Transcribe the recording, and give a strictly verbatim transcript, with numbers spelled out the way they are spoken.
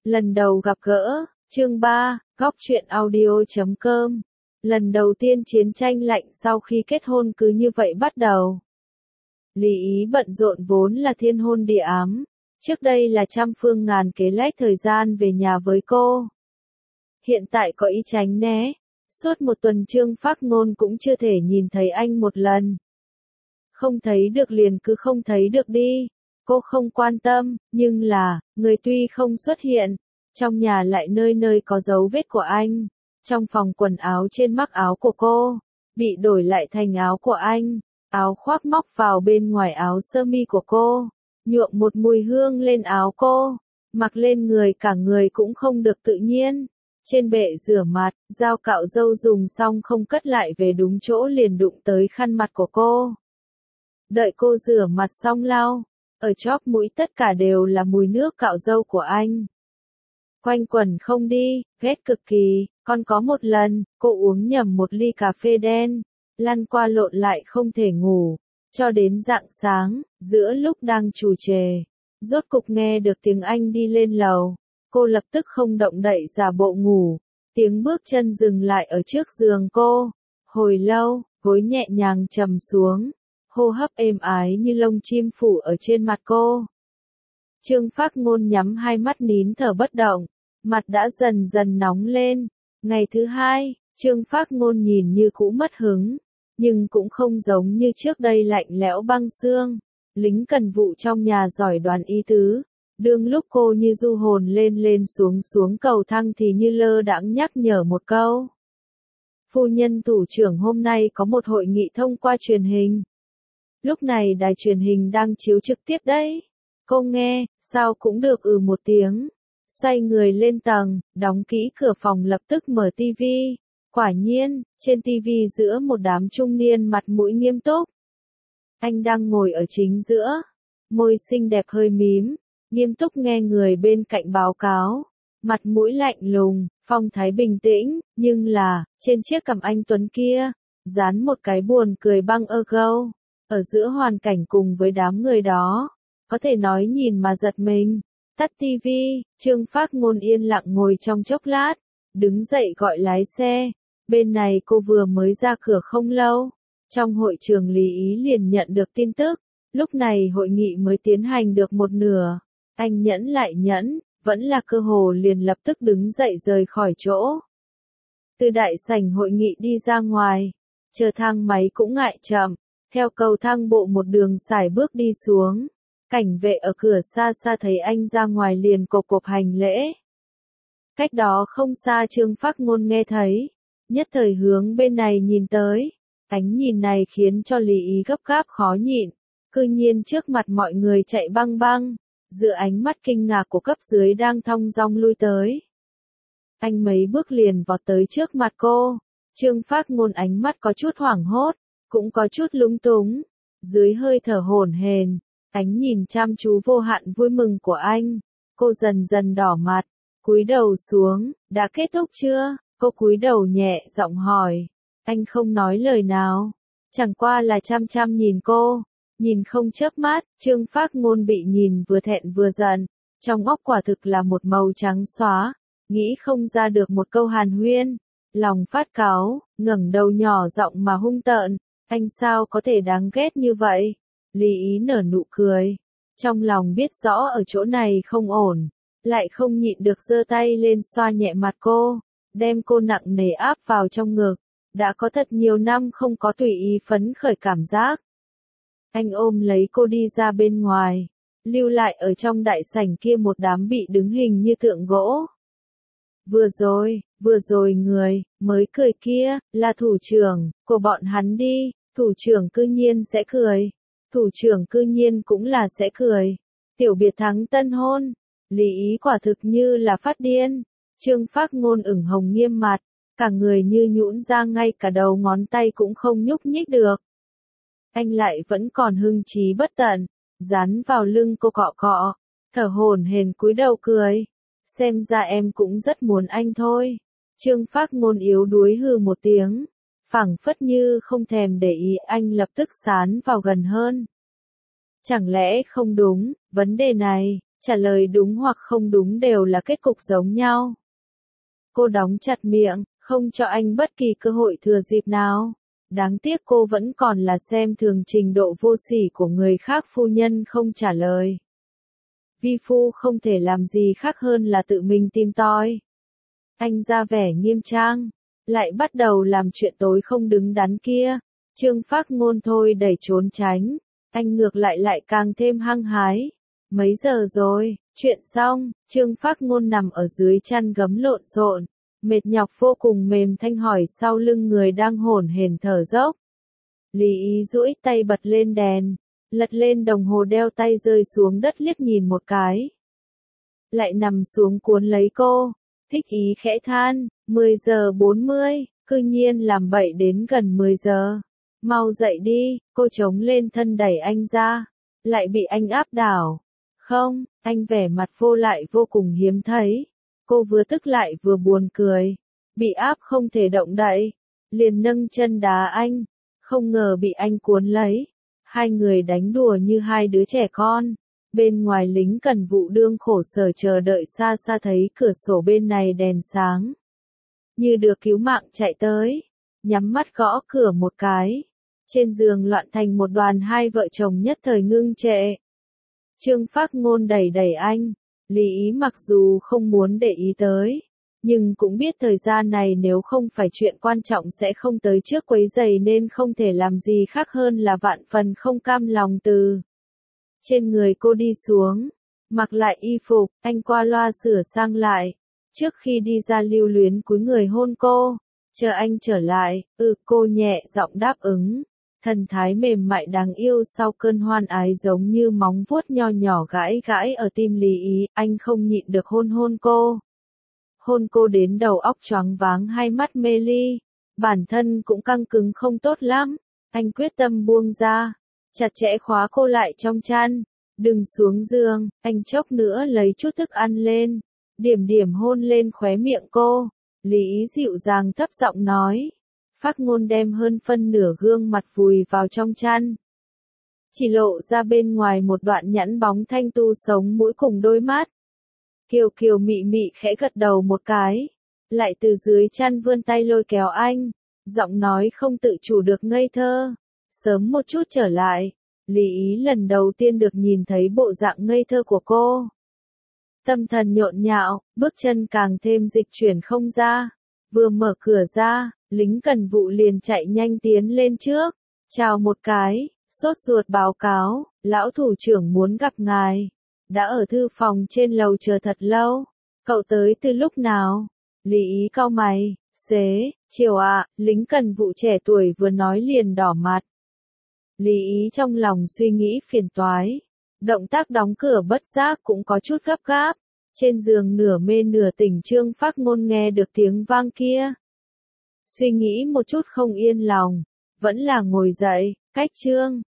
Lần đầu gặp gỡ, chương ba, góc truyện audio chấm com. Lần đầu tiên chiến tranh lạnh sau khi kết hôn cứ như vậy bắt đầu. Lý Ý bận rộn vốn là thiên hôn địa ám, trước đây là trăm phương ngàn kế lách thời gian về nhà với cô. Hiện tại có ý tránh né, suốt một tuần Trương Phác Ngôn cũng chưa thể nhìn thấy anh một lần. Không thấy được liền cứ không thấy được đi. Cô không quan tâm, nhưng là, người tuy không xuất hiện, trong nhà lại nơi nơi có dấu vết của anh. Trong phòng quần áo trên mắc áo của cô, bị đổi lại thành áo của anh, áo khoác móc vào bên ngoài áo sơ mi của cô, nhuộm một mùi hương lên áo cô, mặc lên người cả người cũng không được tự nhiên. Trên bệ rửa mặt, dao cạo râu dùng xong không cất lại về đúng chỗ liền đụng tới khăn mặt của cô. Đợi cô rửa mặt xong lau, ở chóp mũi tất cả đều là mùi nước cạo râu của anh. Quanh quẩn không đi, ghét cực kỳ, còn có một lần, cô uống nhầm một ly cà phê đen, lăn qua lộn lại không thể ngủ, cho đến rạng sáng, giữa lúc đang trù trề, rốt cục nghe được tiếng anh đi lên lầu, cô lập tức không động đậy giả bộ ngủ, tiếng bước chân dừng lại ở trước giường cô, hồi lâu, gối nhẹ nhàng trầm xuống. Hô hấp êm ái như lông chim phủ ở trên mặt cô. Trương Phác Ngôn nhắm hai mắt nín thở bất động, mặt đã dần dần nóng lên. Ngày thứ hai, Trương Phác Ngôn nhìn như cũ mất hứng, nhưng cũng không giống như trước đây lạnh lẽo băng xương. Lính cần vụ trong nhà giỏi đoán ý tứ, đương lúc cô như du hồn lên lên xuống xuống cầu thang thì như lơ đãng nhắc nhở một câu. Phu nhân thủ trưởng hôm nay có một hội nghị thông qua truyền hình. Lúc này đài truyền hình đang chiếu trực tiếp đấy. Cô nghe, sao cũng được ừ một tiếng. Xoay người lên tầng, đóng kỹ cửa phòng lập tức mở tivi. Quả nhiên, trên tivi giữa một đám trung niên mặt mũi nghiêm túc. Anh đang ngồi ở chính giữa. Môi xinh đẹp hơi mím, nghiêm túc nghe người bên cạnh báo cáo. Mặt mũi lạnh lùng, phong thái bình tĩnh, nhưng là, trên chiếc cằm anh tuấn kia, dán một cái buồn cười băng ơ gâu. Ở giữa hoàn cảnh cùng với đám người đó, có thể nói nhìn mà giật mình. Tắt tivi, Trương Phác Ngôn yên lặng ngồi trong chốc lát, đứng dậy gọi lái xe. Bên này cô vừa mới ra cửa không lâu. Trong hội trường Lý Ý liền nhận được tin tức, lúc này hội nghị mới tiến hành được một nửa. Anh nhẫn lại nhẫn, vẫn là cơ hồ liền lập tức đứng dậy rời khỏi chỗ. Từ đại sảnh hội nghị đi ra ngoài, chờ thang máy cũng ngại chậm. Theo cầu thang bộ một đường sải bước đi xuống, cảnh vệ ở cửa xa xa thấy anh ra ngoài liền cộp cộp hành lễ. Cách đó không xa Trương Phác Ngôn nghe thấy, nhất thời hướng bên này nhìn tới, ánh nhìn này khiến cho Lý Ý gấp gáp khó nhịn, cư nhiên trước mặt mọi người chạy băng băng, giữa ánh mắt kinh ngạc của cấp dưới đang thong dong lui tới. Anh mấy bước liền vọt tới trước mặt cô, Trương Phác Ngôn ánh mắt có chút hoảng hốt. Cũng có chút lúng túng, dưới hơi thở hổn hển, ánh nhìn chăm chú vô hạn vui mừng của anh, cô dần dần đỏ mặt, cúi đầu xuống, đã kết thúc chưa? Cô cúi đầu nhẹ giọng hỏi, anh không nói lời nào, chẳng qua là chăm chăm nhìn cô, nhìn không chớp mắt, Trương Phác Ngôn bị nhìn vừa thẹn vừa giận, trong óc quả thực là một màu trắng xóa, nghĩ không ra được một câu hàn huyên, lòng phát cáu, ngẩng đầu nhỏ giọng mà hung tợn. Anh sao có thể đáng ghét như vậy? Lý Ý nở nụ cười. Trong lòng biết rõ ở chỗ này không ổn. Lại không nhịn được giơ tay lên xoa nhẹ mặt cô. Đem cô nặng nề áp vào trong ngực. Đã có thật nhiều năm không có tùy ý phấn khởi cảm giác. Anh ôm lấy cô đi ra bên ngoài. Lưu lại ở trong đại sảnh kia một đám bị đứng hình như tượng gỗ. Vừa rồi, vừa rồi người, mới cười kia, là thủ trưởng, của bọn hắn đi, thủ trưởng cư nhiên sẽ cười, thủ trưởng cư nhiên cũng là sẽ cười, tiểu biệt thắng tân hôn, Lý Ý quả thực như là phát điên, Trương Phác Ngôn ửng hồng nghiêm mặt, cả người như nhũn ra ngay cả đầu ngón tay cũng không nhúc nhích được. Anh lại vẫn còn hưng trí bất tận, dán vào lưng cô cọ cọ, thở hổn hển cúi đầu cười. Xem ra em cũng rất muốn anh thôi. Trương Phác Ngôn yếu đuối hừ một tiếng, phảng phất như không thèm để ý anh lập tức sán vào gần hơn. Chẳng lẽ không đúng, vấn đề này, Trả lời đúng hoặc không đúng đều là kết cục giống nhau. Cô đóng chặt miệng, không cho anh bất kỳ cơ hội thừa dịp nào. Đáng tiếc cô vẫn còn là xem thường trình độ vô sỉ của người khác. Phu nhân không trả lời. Vi phu không thể làm gì khác hơn là tự mình tìm tòi. Anh ra vẻ nghiêm trang, lại bắt đầu làm chuyện tối không đứng đắn kia. Trương Phác Ngôn thôi đẩy trốn tránh, anh ngược lại lại càng thêm hăng hái. Mấy giờ rồi? Chuyện xong, Trương Phác Ngôn nằm ở dưới chăn gấm lộn xộn, mệt nhọc vô cùng. Mềm Thanh hỏi sau lưng người đang hổn hển thở dốc. Lý Ý duỗi tay bật lên đèn, lật lên đồng hồ đeo tay rơi xuống đất liếc nhìn một cái. Lại nằm xuống cuốn lấy cô. Thích Ý khẽ than, mười giờ bốn mươi, cư nhiên làm bậy đến gần mười giờ. Mau dậy đi, cô chống lên thân đẩy anh ra, lại bị anh áp đảo. Không, anh vẻ mặt vô lại vô cùng hiếm thấy. Cô vừa tức lại vừa buồn cười, bị áp không thể động đậy, liền nâng chân đá anh, không ngờ bị anh cuốn lấy. Hai người đánh đùa như hai đứa trẻ con. Bên ngoài lính cần vụ đương khổ sở chờ đợi xa xa thấy cửa sổ bên này đèn sáng. Như được cứu mạng chạy tới, nhắm mắt gõ cửa một cái. Trên giường loạn thành một đoàn, hai vợ chồng nhất thời ngưng trệ. Trương Phác Ngôn đẩy đẩy anh, Lý Ý mặc dù không muốn để ý tới, nhưng cũng biết thời gian này nếu không phải chuyện quan trọng sẽ không tới trước quấy rầy nên không thể làm gì khác hơn là vạn phần không cam lòng từ trên người cô đi xuống, mặc lại y phục. Anh qua loa sửa sang lại, trước khi đi ra lưu luyến cúi người hôn cô. Chờ anh trở lại, ừ cô nhẹ giọng đáp ứng. Thần thái mềm mại đáng yêu sau cơn hoan ái giống như móng vuốt nho nhỏ gãi gãi ở tim Lý Ý. Anh không nhịn được hôn hôn cô. Hôn cô đến đầu óc choáng váng, hai mắt mê ly. Bản thân cũng căng cứng không tốt lắm. Anh quyết tâm buông ra, chặt chẽ khóa cô lại trong chăn. Đừng xuống giường, anh chốc nữa lấy chút thức ăn lên. Điểm điểm hôn lên khóe miệng cô. Lý Ý dịu dàng thấp giọng nói. Phác Ngôn đem hơn phân nửa gương mặt vùi vào trong chăn. Chỉ lộ ra bên ngoài một đoạn nhẵn bóng thanh tu sống mũi cùng đôi mắt. Kiều Kiều mị mị khẽ gật đầu một cái. Lại từ dưới chăn vươn tay lôi kéo anh. Giọng nói không tự chủ được ngây thơ. Sớm một chút trở lại. Lý Ý lần đầu tiên được nhìn thấy bộ dạng ngây thơ của cô. Tâm thần nhộn nhạo, bước chân càng thêm dịch chuyển không ra. Vừa mở cửa ra, lính cần vụ liền chạy nhanh tiến lên trước. Chào một cái, sốt ruột báo cáo, lão thủ trưởng muốn gặp ngài. Đã ở thư phòng trên lầu chờ thật lâu. Cậu tới từ lúc nào? Lý Ý cau mày, xế, chiều ạ. Lính cần vụ trẻ tuổi vừa nói liền đỏ mặt. Lý Ý trong lòng suy nghĩ phiền toái. Động tác đóng cửa bất giác cũng có chút gấp gáp. Trên giường nửa mê nửa tỉnh Trương Phác Ngôn nghe được tiếng vang kia. Suy nghĩ một chút không yên lòng, vẫn là ngồi dậy, cách Trương